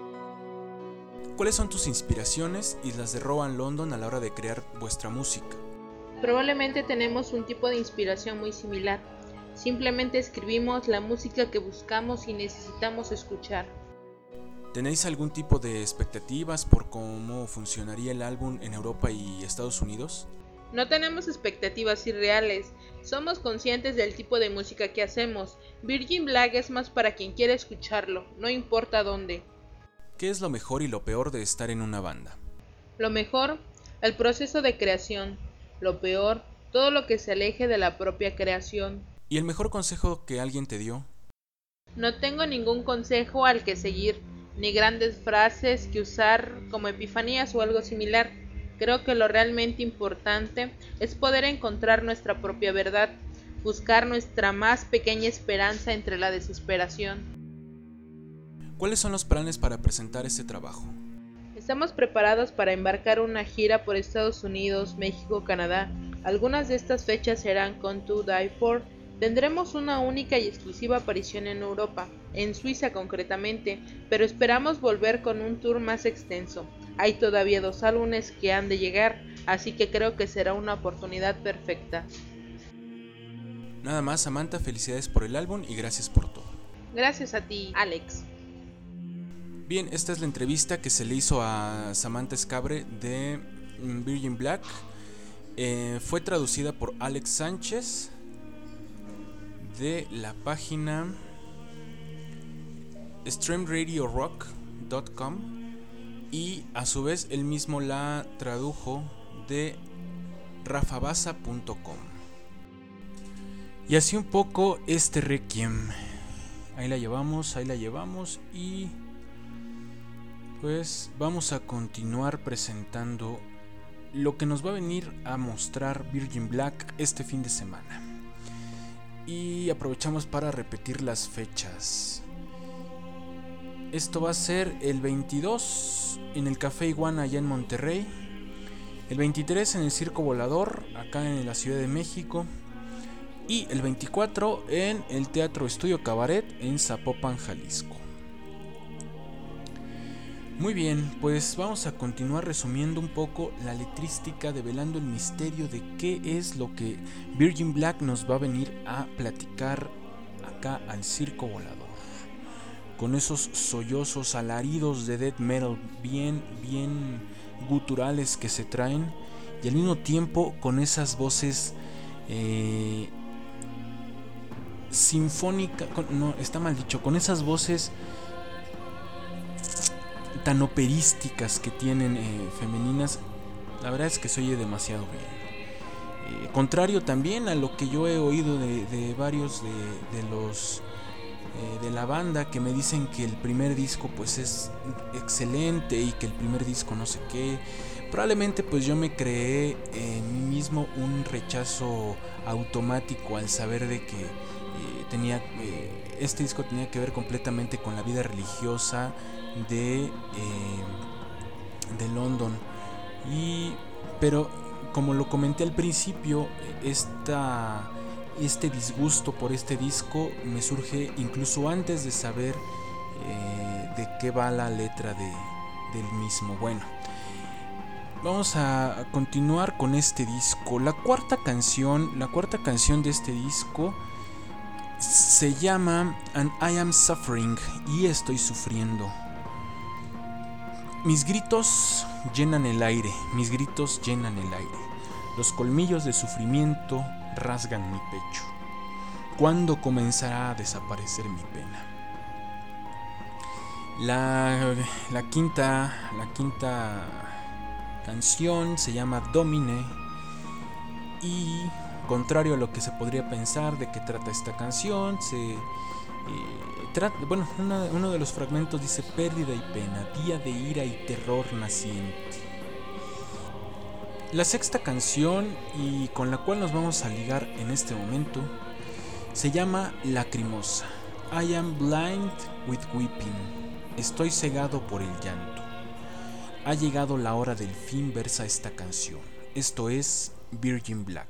¿Cuáles son tus inspiraciones y las de Rowan London a la hora de crear vuestra música? Probablemente tenemos un tipo de inspiración muy similar. Simplemente escribimos la música que buscamos y necesitamos escuchar. ¿Tenéis algún tipo de expectativas por cómo funcionaría el álbum en Europa y Estados Unidos? No tenemos expectativas irreales, somos conscientes del tipo de música que hacemos. Virgin Black es más para quien quiera escucharlo, no importa dónde. ¿Qué es lo mejor y lo peor de estar en una banda? Lo mejor, el proceso de creación. Lo peor, todo lo que se aleje de la propia creación. ¿Y el mejor consejo que alguien te dio? No tengo ningún consejo al que seguir, ni grandes frases que usar como epifanías o algo similar. Creo que lo realmente importante es poder encontrar nuestra propia verdad, buscar nuestra más pequeña esperanza entre la desesperación. ¿Cuáles son los planes para presentar este trabajo? Estamos preparados para embarcar una gira por Estados Unidos, México, Canadá. Algunas de estas fechas serán con To Die For. Tendremos una única y exclusiva aparición en Europa, en Suiza concretamente, pero esperamos volver con un tour más extenso. Hay todavía 2 álbumes que han de llegar, así que creo que será una oportunidad perfecta. Nada más, Samantha, felicidades por el álbum y gracias por todo. Gracias a ti, Alex. Bien, esta es la entrevista que se le hizo a Samantha Escabre de Virgin Black. Fue traducida por Alex Sánchez de la página streamradiorock.com y a su vez él mismo la tradujo de rafabasa.com. Y así un poco este Requiem. Ahí la llevamos y pues vamos a continuar presentando lo que nos va a venir a mostrar Virgin Black este fin de semana. Y aprovechamos para repetir las fechas. Esto va a ser el 22 en el Café Iguana allá en Monterrey, el 23 en el Circo Volador acá en la Ciudad de México y el 24 en el Teatro Estudio Cabaret en Zapopan, Jalisco. Muy bien, pues vamos a continuar resumiendo un poco la letrística, develando el misterio de qué es lo que Virgin Black nos va a venir a platicar acá al Circo Volador. Con esos sollozos alaridos de death metal bien guturales que se traen y al mismo tiempo con esas voces sinfónicas, no, está mal dicho, con esas voces tan operísticas que tienen femeninas. La verdad es que se oye demasiado bien, contrario también a lo que yo he oído de varios de los de la banda que me dicen que el primer disco pues es excelente y que el primer disco no sé qué. Probablemente pues yo me creé en mí mismo un rechazo automático al saber de que este disco tenía que ver completamente con la vida religiosa de London. Pero como lo comenté al principio, este disgusto por este disco me surge incluso antes de saber de qué va la letra del mismo. Bueno, vamos a continuar con este disco. La cuarta canción de este disco se llama And I Am Suffering, y estoy sufriendo. Mis gritos llenan el aire, Los colmillos de sufrimiento rasgan mi pecho. ¿Cuándo comenzará a desaparecer mi pena? La quinta canción se llama Domine, y contrario a lo que se podría pensar de qué trata esta canción, uno de los fragmentos dice: pérdida y pena, día de ira y terror naciente. La sexta canción, y con la cual nos vamos a ligar en este momento, se llama Lacrimosa. I am blind with weeping. Estoy cegado por el llanto. Ha llegado la hora del fin, versa esta canción. Esto es Virgin Black.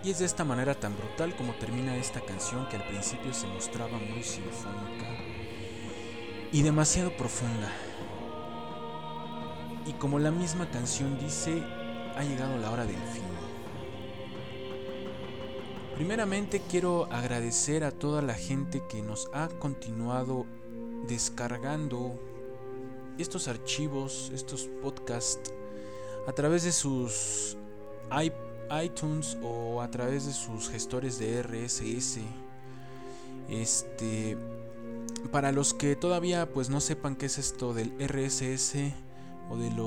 Y es de esta manera tan brutal como termina esta canción, que al principio se mostraba muy sinfónica y demasiado profunda. Y como la misma canción dice, ha llegado la hora del fin. Primeramente quiero agradecer a toda la gente que nos ha continuado descargando estos archivos, estos podcasts a través de sus iTunes o a través de sus gestores de RSS. Para los que todavía pues no sepan qué es esto del RSS o de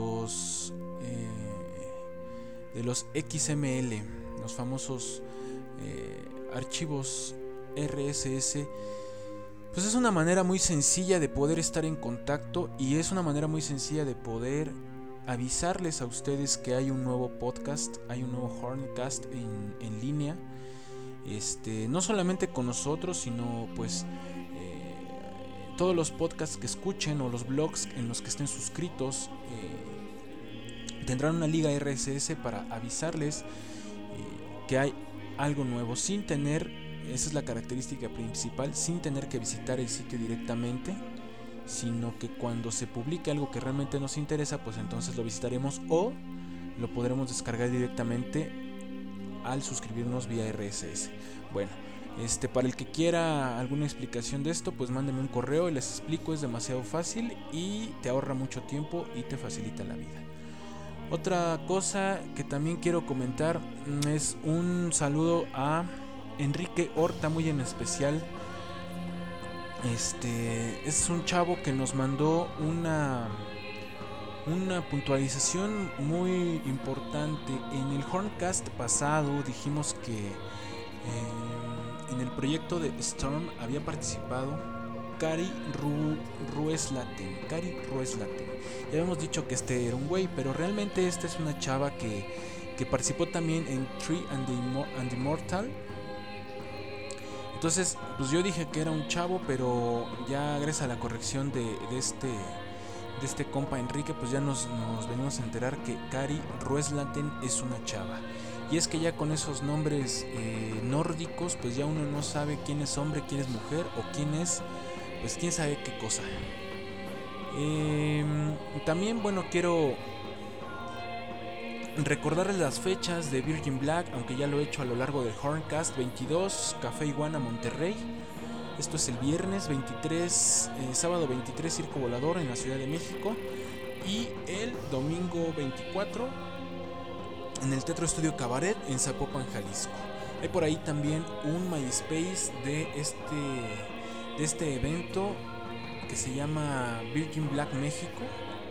los XML, los famosos archivos RSS, pues es una manera muy sencilla de poder estar en contacto y es una manera muy sencilla de poder avisarles a ustedes que hay un nuevo podcast, hay un nuevo Horncast en línea, no solamente con nosotros, sino pues todos los podcasts que escuchen o los blogs en los que estén suscritos tendrán una liga RSS para avisarles que hay algo nuevo, sin tener, esa es la característica principal, sin tener que visitar el sitio directamente, sino que cuando se publique algo que realmente nos interesa, pues entonces lo visitaremos o lo podremos descargar directamente al suscribirnos vía RSS. Bueno, para el que quiera alguna explicación de esto, pues mándenme un correo y les explico, es demasiado fácil y te ahorra mucho tiempo y te facilita la vida. Otra cosa que también quiero comentar es un saludo a Enrique Horta, muy en especial. Es un chavo que nos mandó una puntualización muy importante. En el Horncast pasado dijimos que en el proyecto de Storm había participado Cari Rueslaten. Ya habíamos dicho que era un güey, pero realmente esta es una chava que participó también en Tree and the Immortal. Entonces, pues yo dije que era un chavo, pero ya gracias a la corrección de este compa Enrique, pues ya nos venimos a enterar que Cari Rueslaten es una chava. Y es que ya con esos nombres nórdicos, pues ya uno no sabe quién es hombre, quién es mujer o quién es, pues quién sabe qué cosa. También, bueno, quiero recordarles las fechas de Virgin Black, aunque ya lo he hecho a lo largo del Horncast. 22, Café Iguana, Monterrey. Esto es el viernes 23, sábado 23, Circo Volador en la Ciudad de México. Y el domingo 24, en el Teatro Estudio Cabaret en Zapopan, Jalisco. Hay por ahí también un MySpace de este evento que se llama Virgin Black México.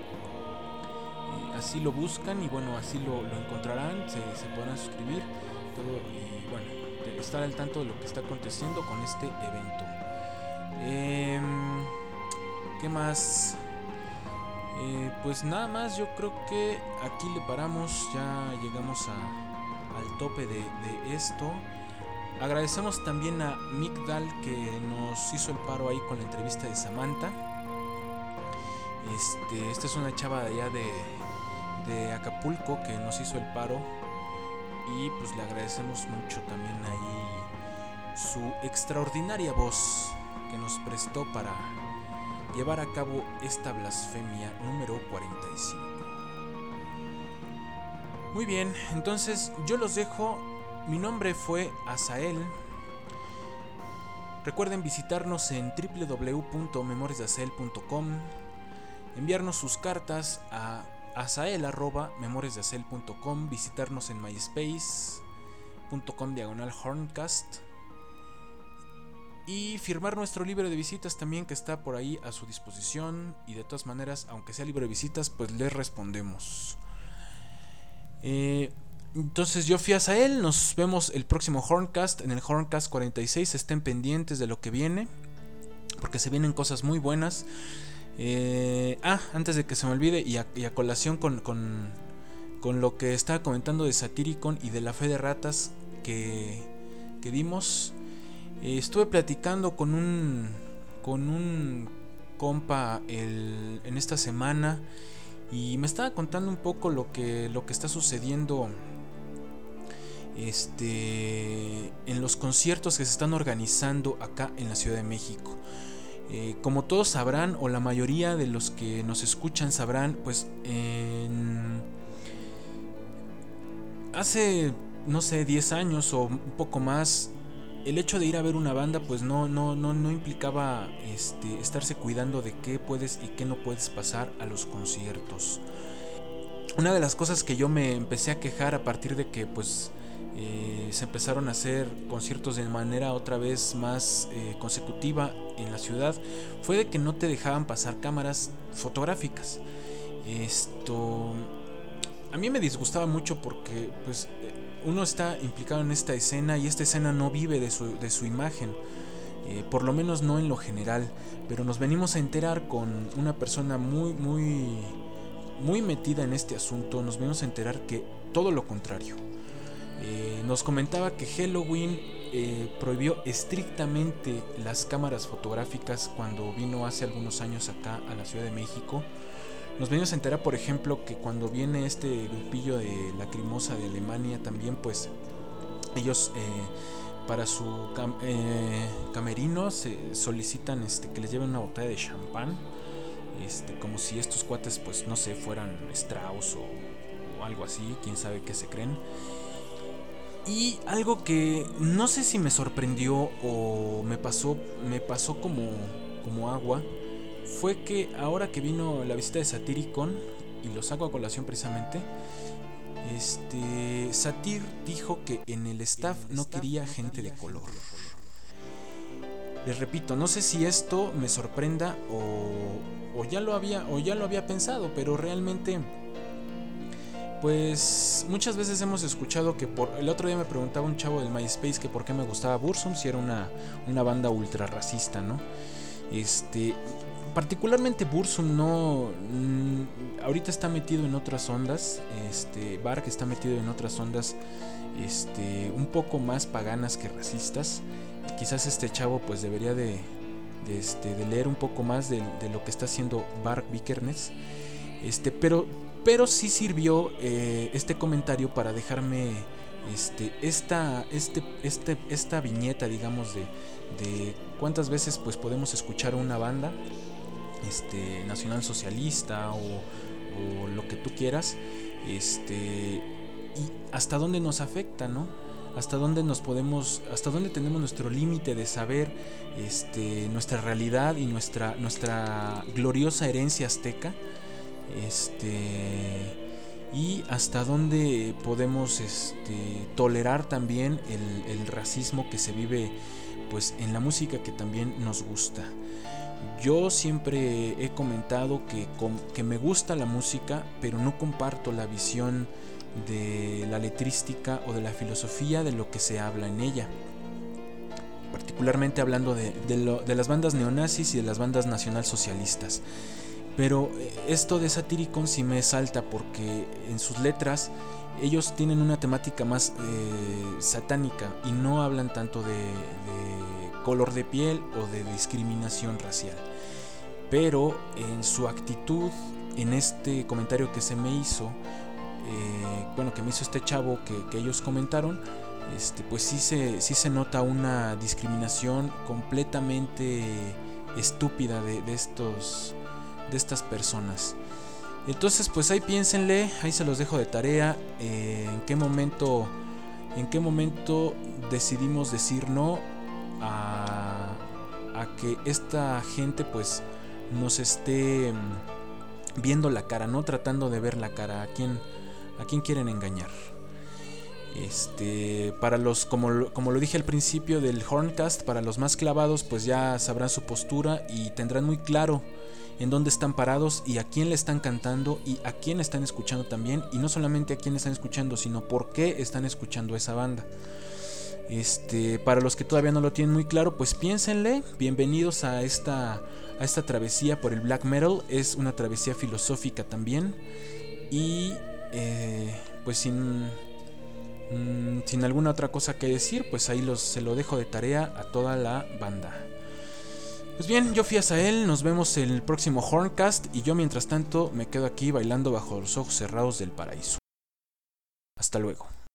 Así lo buscan y bueno, así lo encontrarán, se podrán suscribir todo y bueno, estar al tanto de lo que está aconteciendo con este evento. ¿Qué más? Pues nada más, yo creo que aquí le paramos, ya llegamos al tope de esto. Agradecemos también a Migdal que nos hizo el paro ahí con la entrevista de Samantha. Esta es una chava de allá de Acapulco que nos hizo el paro y pues le agradecemos mucho también ahí su extraordinaria voz que nos prestó para llevar a cabo esta blasfemia número 45. Muy bien, entonces yo los dejo. Mi nombre fue Azael. Recuerden visitarnos en www.memoriasdeazael.com, enviarnos sus cartas a azael@memoriasdeazael.com, visitarnos en myspace.com/horncast y firmar nuestro libro de visitas también, que está por ahí a su disposición. Y de todas maneras, aunque sea libro de visitas, pues les respondemos. Entonces yo fui Azael, nos vemos el próximo Horncast, en el Horncast 46, estén pendientes de lo que viene, porque se vienen cosas muy buenas. Antes de que se me olvide, y a colación con lo que estaba comentando de Satyricon y de la fe de ratas que dimos, estuve platicando con un compa en esta semana y me estaba contando un poco lo que está sucediendo en los conciertos que se están organizando acá en la Ciudad de México. Como todos sabrán, o la mayoría de los que nos escuchan sabrán, pues hace, no sé, 10 años o un poco más, el hecho de ir a ver una banda pues no implicaba estarse cuidando de qué puedes y qué no puedes pasar a los conciertos. Una de las cosas que yo me empecé a quejar a partir de que pues se empezaron a hacer conciertos de manera otra vez más consecutiva en la ciudad fue de que no te dejaban pasar cámaras fotográficas. A mí me disgustaba mucho porque pues uno está implicado en esta escena y esta escena no vive de su imagen, por lo menos no en lo general, pero nos venimos a enterar con una persona muy metida en este asunto. Nos venimos a enterar que todo lo contrario. Nos comentaba que Helloween prohibió estrictamente las cámaras fotográficas cuando vino hace algunos años acá a la Ciudad de México. Nos venimos a enterar, por ejemplo, que cuando viene este grupillo de Lacrimosa de Alemania también, pues ellos para su camerino se solicitan que les lleven una botella de champán, como si estos cuates pues no sé, fueran Strauss o algo así, quién sabe qué se creen. Y algo que no sé si me sorprendió o me pasó como agua fue que ahora que vino la visita de Satyricon, y lo saco a colación precisamente, Satyr dijo que en el staff no quería gente de color. Les repito, no sé si esto me sorprenda o ya lo había pensado, pero realmente pues muchas veces hemos escuchado que el otro día me preguntaba un chavo del MySpace que por qué me gustaba Burzum si era una banda ultra racista, ¿no? Particularmente Burzum ahorita está metido en otras ondas. Varg está metido en otras ondas un poco más paganas que racistas. Quizás este chavo pues debería de leer un poco más de lo que está haciendo Varg Vikernes. Pero sí sirvió este comentario para dejarme esta viñeta, digamos, de cuántas veces pues podemos escuchar una banda nacionalsocialista o lo que tú quieras, y hasta dónde nos afecta, ¿no? Hasta dónde tenemos nuestro límite de saber nuestra realidad y nuestra gloriosa herencia azteca, y hasta dónde podemos tolerar también el racismo que se vive pues en la música que también nos gusta. Yo siempre he comentado que me gusta la música, pero no comparto la visión de la letrística o de la filosofía de lo que se habla en ella, particularmente hablando de las bandas neonazis y de las bandas nacionalsocialistas. Pero esto de Satyricon sí me salta porque en sus letras ellos tienen una temática más satánica y no hablan tanto de color de piel o de discriminación racial. Pero en su actitud, en este comentario que se me hizo, que me hizo este chavo que ellos comentaron, pues sí se nota una discriminación completamente estúpida de estas personas. Entonces pues ahí piénsenle, ahí se los dejo de tarea, en qué momento decidimos decir no a que esta gente pues nos esté viendo la cara, no tratando de ver la cara, a quién quieren engañar. Para los, como lo dije al principio del Horncast, para los más clavados pues ya sabrán su postura y tendrán muy claro en dónde están parados y a quién le están cantando y a quién están escuchando también, y no solamente a quién están escuchando, sino por qué están escuchando esa banda. Para los que todavía no lo tienen muy claro, pues piénsenle. Bienvenidos a esta travesía por el black metal. Es una travesía filosófica también, y pues sin alguna otra cosa que decir, pues ahí se lo dejo de tarea a toda la banda. Pues bien, yo fui Azael, nos vemos en el próximo Horncast, y yo mientras tanto me quedo aquí bailando bajo los ojos cerrados del paraíso. Hasta luego.